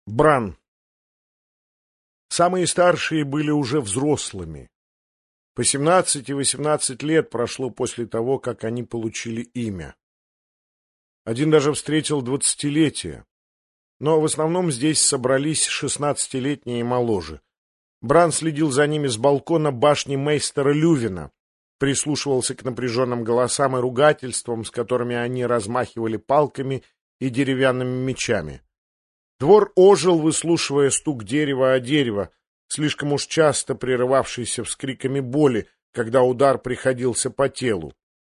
Бран. Самые старшие были уже взрослыми. По 17 и 18 лет прошло после того, как они получили имя. Один даже встретил 20-летие. Но в основном здесь собрались 16-летние и моложе. Бран следил за ними с балкона башни мейстера Лювина, прислушивался к напряженным голосам и ругательствам, с которыми они размахивали палками и деревянными мечами. Двор ожил, выслушивая стук дерева о дерево, слишком уж часто прерывавшийся вскриками боли, когда удар приходился по телу.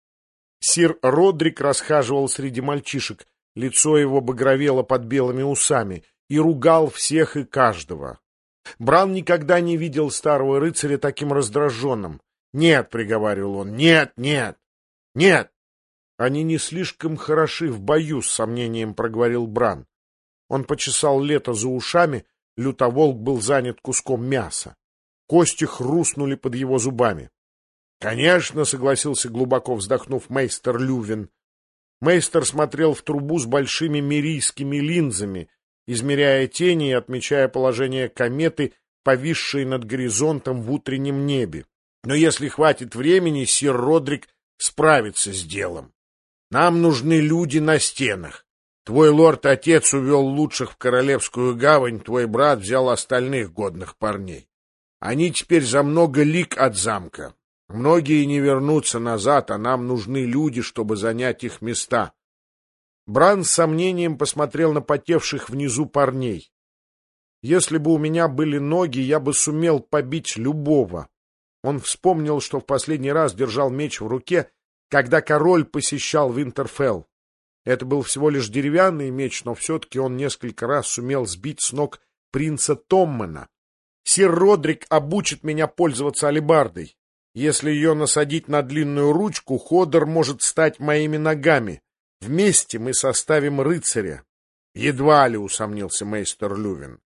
Сир Родрик расхаживал среди мальчишек, лицо его багровело под белыми усами, и ругал всех и каждого. Бран никогда не видел старого рыцаря таким раздраженным. «Нет», — приговаривал он, — «нет, нет, нет». «Они не слишком хороши в бою», — с сомнением проговорил Бран. Он почесал Лето за ушами, лютоволк был занят куском мяса. Кости хрустнули под его зубами. «Конечно», — согласился, глубоко вздохнув, мейстер Лювин. Мейстер смотрел в трубу с большими мирийскими линзами, измеряя тени и отмечая положение кометы, повисшей над горизонтом в утреннем небе. «Но если хватит времени, сир Родрик справится с делом. Нам нужны люди на стенах. Твой лорд-отец увел лучших в Королевскую гавань, твой брат взял остальных годных парней. Они теперь за много лиг от замка. Многие не вернутся назад, а нам нужны люди, чтобы занять их места». Бран с сомнением посмотрел на потевших внизу парней. «Если бы у меня были ноги, я бы сумел побить любого». Он вспомнил, что в последний раз держал меч в руке, когда король посещал Винтерфелл. Это был всего лишь деревянный меч, но все-таки он несколько раз сумел сбить с ног принца Томмена. «Сир Родрик обучит меня пользоваться алебардой. Если ее насадить на длинную ручку, Ходор может стать моими ногами. Вместе мы составим рыцаря». «Едва ли», — усомнился мейстер Лювин.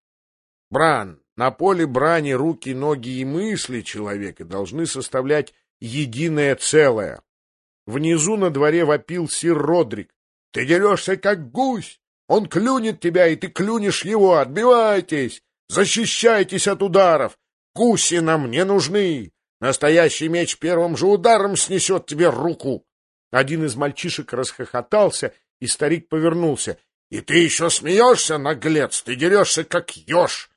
«Бран, на поле брани руки, ноги и мысли человека должны составлять единое целое». Внизу на дворе вопил сир Родрик. «Ты дерешься, как гусь! Он клюнет тебя, и ты клюнешь его! Отбивайтесь! Защищайтесь от ударов! Гуси нам не нужны! Настоящий меч первым же ударом снесет тебе руку!» Один из мальчишек расхохотался, и старик повернулся. «И ты еще смеешься, наглец? Ты дерешься, как еж!»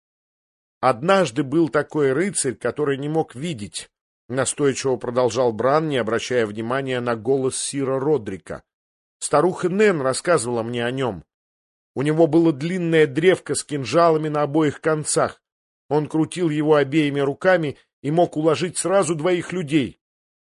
«Однажды был такой рыцарь, который не мог видеть», — настойчиво продолжал Бран, не обращая внимания на голос сира Родрика. «Старуха Нэн рассказывала мне о нем. У него было длинное древко с кинжалами на обоих концах. Он крутил его обеими руками и мог уложить сразу двоих людей».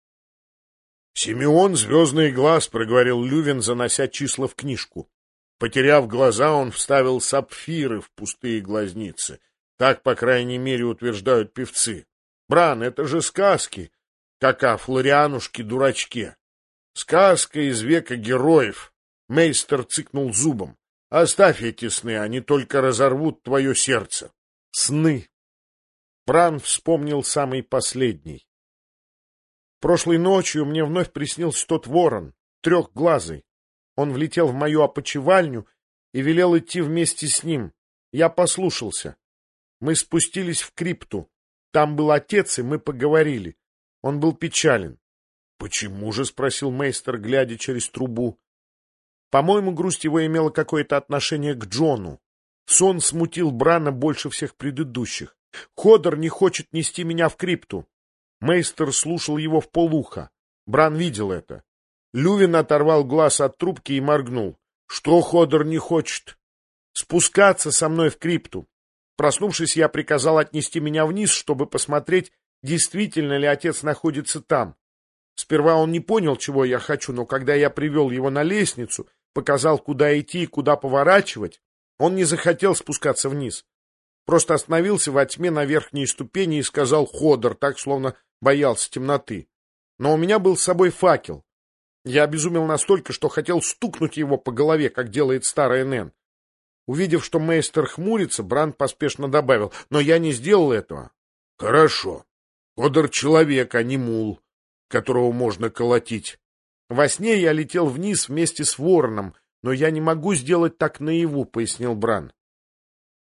«Симеон Звездный глаз», — проговорил Лювин, занося числа в книжку. Потеряв глаза, он вставил сапфиры в пустые глазницы. Так, по крайней мере, утверждают певцы. «Бран, это же сказки, как о Флорианушке-дурачке. Сказка из века героев». Мейстер цыкнул зубом. «Оставь эти сны, они только разорвут твое сердце». Сны. Бран вспомнил самый последний. «Прошлой ночью мне вновь приснился тот ворон, трехглазый. Он влетел в мою опочивальню и велел идти вместе с ним. Я послушался. Мы спустились в крипту. Там был отец, и мы поговорили. Он был печален». «Почему же?» — спросил мейстер, глядя через трубу. По-моему, грусть его имела какое-то отношение к Джону. Сон смутил Брана больше всех предыдущих. «Ходор не хочет нести меня в крипту». Мейстер слушал его вполуха. Бран видел это. Лювин оторвал глаз от трубки и моргнул. «Что Ходор не хочет?» «Спускаться со мной в крипту. Проснувшись, я приказал отнести меня вниз, чтобы посмотреть, действительно ли отец находится там. Сперва он не понял, чего я хочу, но когда я привел его на лестницу, показал, куда идти и куда поворачивать, он не захотел спускаться вниз. Просто остановился во тьме на верхней ступени и сказал «Ходор», так, словно боялся темноты. Но у меня был с собой факел. Я обезумел настолько, что хотел стукнуть его по голове, как делает старая Нэн. Увидев, что мейстер хмурится, Бран поспешно добавил: «Но я не сделал этого». «Хорошо. Ходор — человек, а не мул, которого можно колотить. Во сне я летел вниз вместе с вороном, но я не могу сделать так наяву», — пояснил Бран.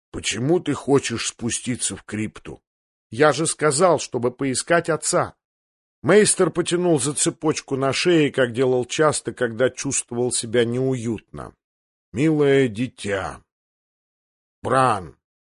Почему ты хочешь спуститься в крипту? Я же сказал, чтобы поискать отца. Мейстер потянул за цепочку на шее, как делал часто, когда чувствовал себя неуютно. Милое дитя. Бран.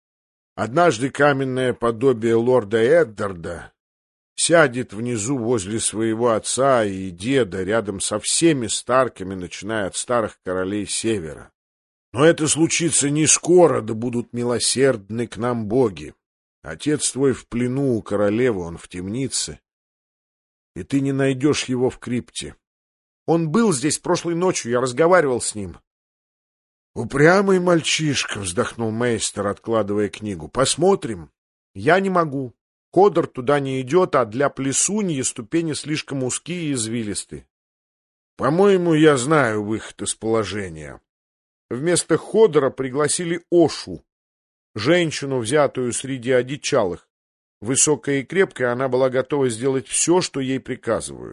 Однажды каменное подобие лорда Эддарда сядет внизу возле своего отца и деда, рядом со всеми Старками, начиная от старых королей Севера. Но это случится не скоро, да будут милосердны к нам боги. Отец твой в плену у королевы, он в темнице, и ты не найдешь его в крипте. Он был здесь прошлой ночью, я разговаривал с ним. Упрямый мальчишка, вздохнул Мейстер, откладывая книгу. Посмотрим. Я не могу. Ходор туда не идет, а для плесуньи ступени слишком узкие и извилисты. По-моему, я знаю выход из положения. Вместо Ходора пригласили Ошу, женщину, взятую среди одичалых. Высокая и крепкая, она была готова сделать все, что ей приказывают.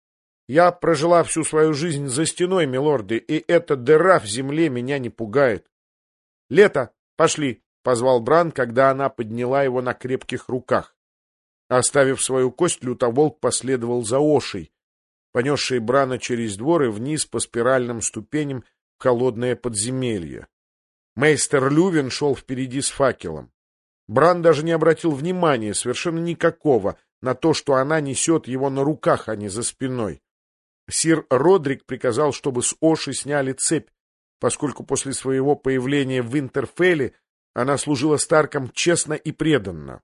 Я прожила всю свою жизнь за стеной, милорды, и эта дыра в земле меня не пугает. — Лето, пошли, — позвал Бран, когда она подняла его на крепких руках. Оставив свою кость, лютоволк последовал за Ошей, понесшей Брана через двор и вниз по спиральным ступеням в холодное подземелье. Мейстер Лювин шел впереди с факелом. Бран даже не обратил внимания, совершенно никакого, на то, что она несет его на руках, а не за спиной. Сир Родрик приказал, чтобы с Оши сняли цепь, поскольку после своего появления в Винтерфелле она служила Старкам честно и преданно.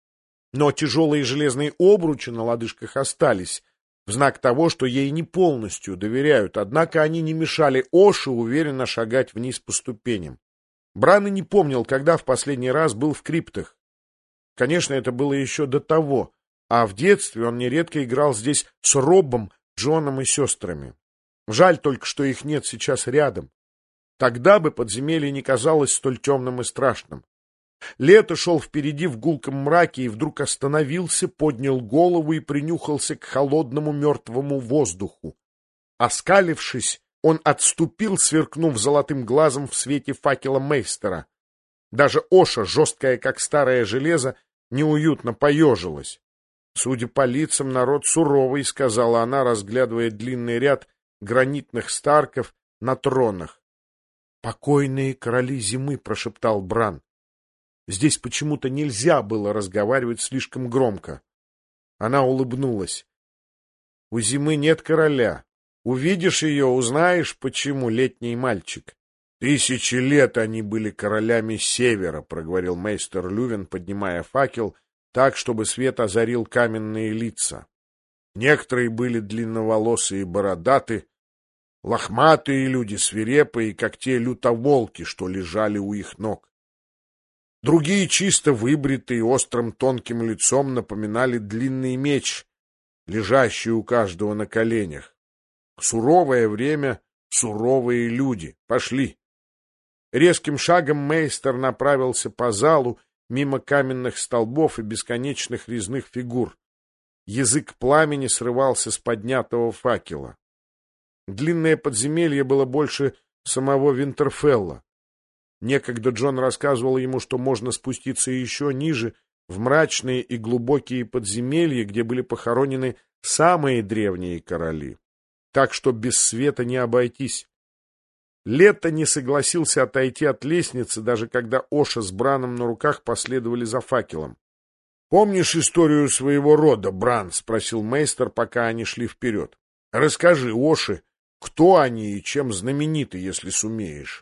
Но тяжелые железные обручи на лодыжках остались, в знак того, что ей не полностью доверяют, однако они не мешали Оше уверенно шагать вниз по ступеням. Бран и не помнил, когда в последний раз был в криптах. Конечно, это было еще до того, а в детстве он нередко играл здесь с Робом, Джоном и сестрами. Жаль только, что их нет сейчас рядом. Тогда бы подземелье не казалось столь темным и страшным. Лето шел впереди в гулком мраке и вдруг остановился, поднял голову и принюхался к холодному мертвому воздуху. Оскалившись, он отступил, сверкнув золотым глазом в свете факела Мейстера. Даже Оша, жесткая как старое железо, неуютно поежилась. Судя по лицам, народ суровый, — сказала она, разглядывая длинный ряд гранитных Старков на тронах. — Покойные короли зимы, — прошептал Бран. Здесь почему-то нельзя было разговаривать слишком громко. Она улыбнулась. — У зимы нет короля. Увидишь ее, узнаешь, почему, летний мальчик. — 1000 лет они были королями Севера, — проговорил мейстер Лювин, поднимая факел, так, чтобы свет озарил каменные лица. Некоторые были длинноволосые и бородаты, лохматые люди, свирепые, как те лютоволки, что лежали у их ног. Другие, чисто выбритые, острым тонким лицом, напоминали длинный меч, лежащий у каждого на коленях. Суровое время, суровые люди. Пошли. Резким шагом мейстер направился по залу, мимо каменных столбов и бесконечных резных фигур. Язык пламени срывался с поднятого факела. Длинное подземелье было больше самого Винтерфелла. Некогда Джон рассказывал ему, что можно спуститься еще ниже, в мрачные и глубокие подземелья, где были похоронены самые древние короли. Так что без света не обойтись. Лето не согласился отойти от лестницы, даже когда Оша с Браном на руках последовали за факелом. — Помнишь историю своего рода, Бран? — спросил мейстер, пока они шли вперед. — Расскажи Оше, кто они и чем знамениты, если сумеешь.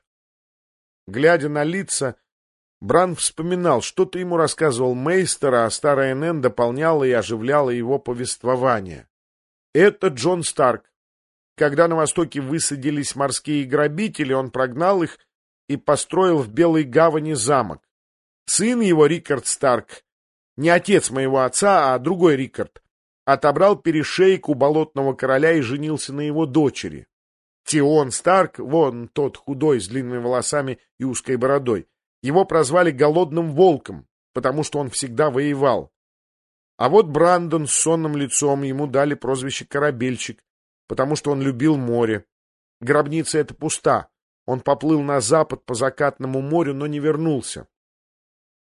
Глядя на лица, Бран вспоминал, что-то ему рассказывал мейстер, а старая Нэн дополняла и оживляла его повествование. Это Джон Старк. Когда на востоке высадились морские грабители, он прогнал их и построил в Белой гавани замок. Сын его, Рикард Старк, не отец моего отца, а другой Рикард, отобрал перешейк у болотного короля и женился на его дочери. Тион Старк, вон тот худой с длинными волосами и узкой бородой, его прозвали голодным волком, потому что он всегда воевал. А вот Брандон с сонным лицом, ему дали прозвище Корабельщик, потому что он любил море. Гробница эта пуста. Он поплыл на запад по закатному морю, но не вернулся.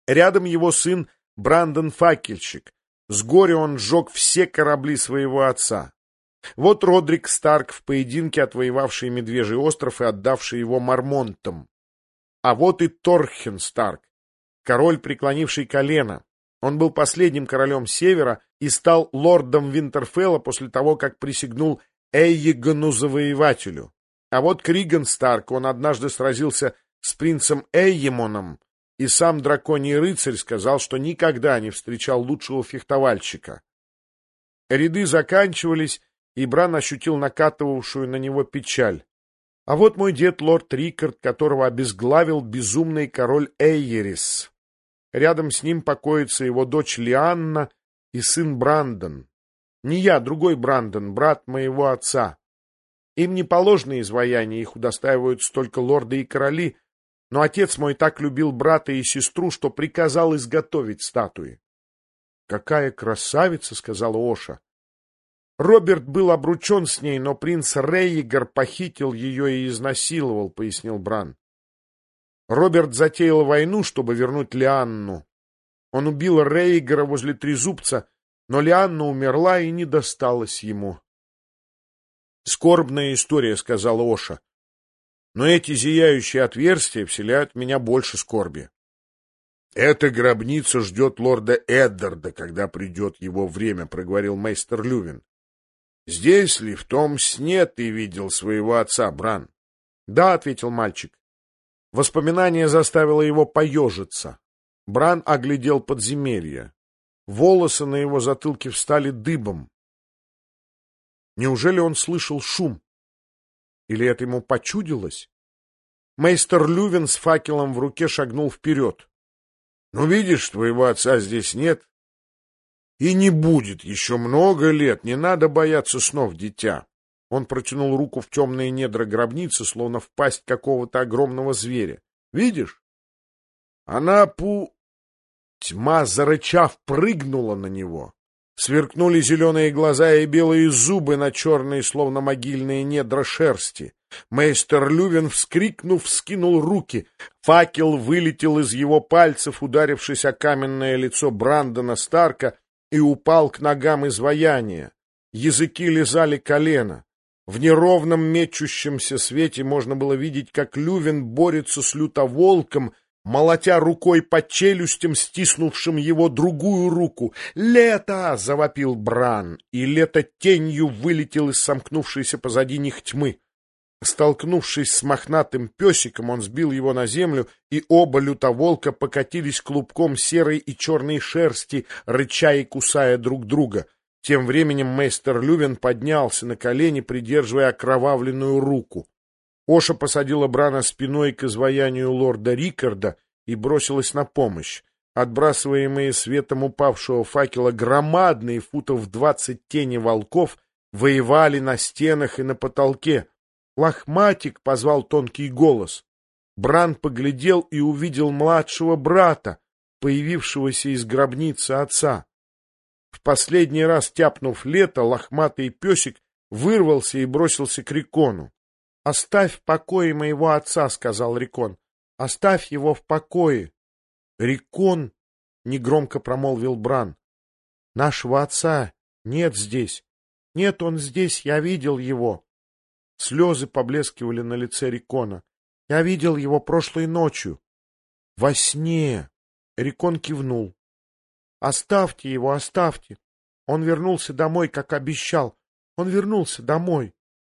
Рядом его сын Брандон Факельщик. С горя он сжег все корабли своего отца. Вот Родрик Старк в поединке, отвоевавший Медвежий остров и отдавший его Мормонтам. А вот и Торхен Старк, король, преклонивший колено. Он был последним королем Севера и стал лордом Винтерфелла после того, как присягнул Эйегону Завоевателю. А вот Криган Старк, он однажды сразился с принцем Эйемоном, и сам драконий рыцарь сказал, что никогда не встречал лучшего фехтовальщика. Ряды заканчивались, и Бран ощутил накатывавшую на него печаль. А вот мой дед лорд Рикард, которого обезглавил безумный король Эйерис. Рядом с ним покоится его дочь Лианна и сын Брандон. Не я, другой Брандон, брат моего отца. Им не положено изваяние, их удостаиваются только лорды и короли, но отец мой так любил брата и сестру, что приказал изготовить статуи. — Какая красавица! — сказала Оша. Роберт был обручен с ней, но принц Рейгар похитил ее и изнасиловал, — пояснил Бран. Роберт затеял войну, чтобы вернуть Лианну. Он убил Рейгара возле Трезубца, но Лианна умерла и не досталась ему. — Скорбная история, — сказала Оша. — Но эти зияющие отверстия вселяют в меня больше скорби. — Эта гробница ждет лорда Эддарда, когда придет его время, — проговорил мейстер Лювин. — Здесь ли, в том сне, ты видел своего отца, Бран? — Да, — ответил мальчик. Воспоминание заставило его поежиться. Бран оглядел подземелье. Волосы на его затылке встали дыбом. Неужели он слышал шум? Или это ему почудилось? Мейстер Лювин с факелом в руке шагнул вперед. — Ну, видишь, твоего отца здесь нет. И не будет еще много лет, не надо бояться снов, дитя. Он протянул руку в темные недра гробницы, словно в пасть какого-то огромного зверя. — Видишь? Она Тьма, зарычав, прыгнула на него. Сверкнули зеленые глаза и белые зубы на черные, словно могильные недра шерсти. Мейстер Лювин, вскрикнув, вскинул руки. Факел вылетел из его пальцев, ударившись о каменное лицо Брандона Старка, и упал к ногам изваяния. Языки лизали колено. В неровном мечущемся свете можно было видеть, как Лювин борется с лютоволком, молотя рукой по челюстям, стиснувшим его другую руку. «Лето!» — завопил Бран, и Лето тенью вылетел из сомкнувшейся позади них тьмы. Столкнувшись с мохнатым песиком, он сбил его на землю, и оба лютоволка покатились клубком серой и черной шерсти, рыча и кусая друг друга. Тем временем мейстер Лювин поднялся на колени, придерживая окровавленную руку. Оша посадила Брана спиной к изваянию лорда Рикарда и бросилась на помощь. Отбрасываемые светом упавшего факела громадные футов 20 тени волков воевали на стенах и на потолке. «Лохматик!» — позвал тонкий голос. Бран поглядел и увидел младшего брата, появившегося из гробницы отца. В последний раз тяпнув Лето, лохматый песик вырвался и бросился к Рикону. — Оставь в покое моего отца, — сказал Рикон. — Оставь его в покое. — Рикон, — негромко промолвил Бран, — нашего отца нет здесь. Нет, он здесь, я видел его. Слезы поблескивали на лице Рикона. Я видел его прошлой ночью. — Во сне! — Рикон кивнул. — Оставьте его, оставьте. Он вернулся домой, как обещал. Он вернулся домой.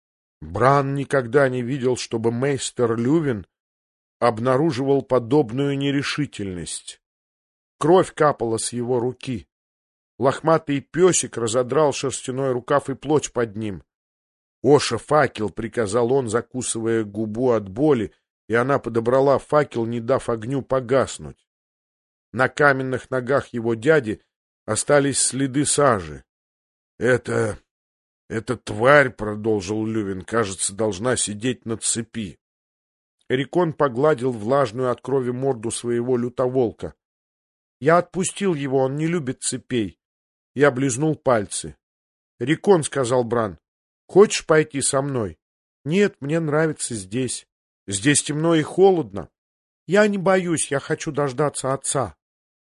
Бран никогда не видел, чтобы мейстер Лювин обнаруживал подобную нерешительность. Кровь капала с его руки. Лохматый песик разодрал шерстяной рукав и плоть под ним. «Оша, факел!» — приказал он, закусывая губу от боли, и она подобрала факел, не дав огню погаснуть. На каменных ногах его дяди остались следы сажи. Эта тварь, — продолжил Лювин, — кажется, должна сидеть на цепи. Рикон погладил влажную от крови морду своего лютоволка. — Я отпустил его, он не любит цепей. Я облизнул пальцы. — Рикон, — сказал Бран, — хочешь пойти со мной? — Нет, мне нравится здесь. Здесь темно и холодно. Я не боюсь, я хочу дождаться отца.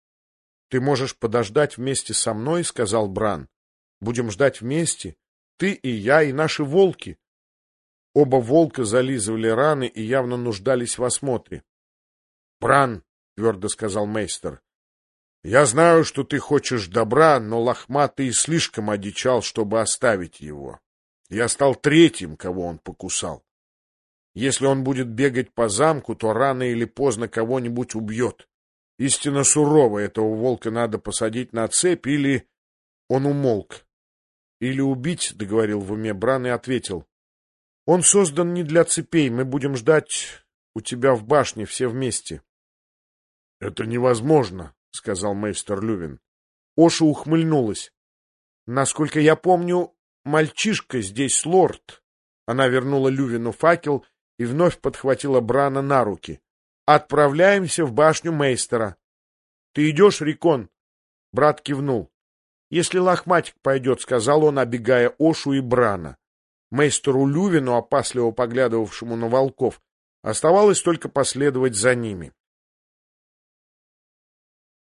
Ты можешь подождать вместе со мной, — сказал Бран. Будем ждать вместе, ты и я, и наши волки. Оба волка зализывали раны и явно нуждались в осмотре. — Бран, — твердо сказал мейстер, — я знаю, что ты хочешь добра, но лохматый слишком одичал, чтобы оставить его. Я стал третьим, кого он покусал. Если он будет бегать по замку, то рано или поздно кого-нибудь убьет. Истинно сурово, этого волка надо посадить на цепь или... Он умолк. Или убить, — договорил в уме Бран и ответил. Он создан не для цепей, мы будем ждать у тебя в башне все вместе. — Это невозможно, — сказал мейстер Лювин. Оша ухмыльнулась. — Насколько я помню, мальчишка здесь лорд. Она вернула Лювину факел и вновь подхватила Брана на руки. — Отправляемся в башню мейстера. — Ты идешь, Рикон? Брат кивнул. — Если лохматик пойдет, — сказал он, обегая Ошу и Брана. Мейстеру Лювину, опасливо поглядывавшему на волков, оставалось только последовать за ними.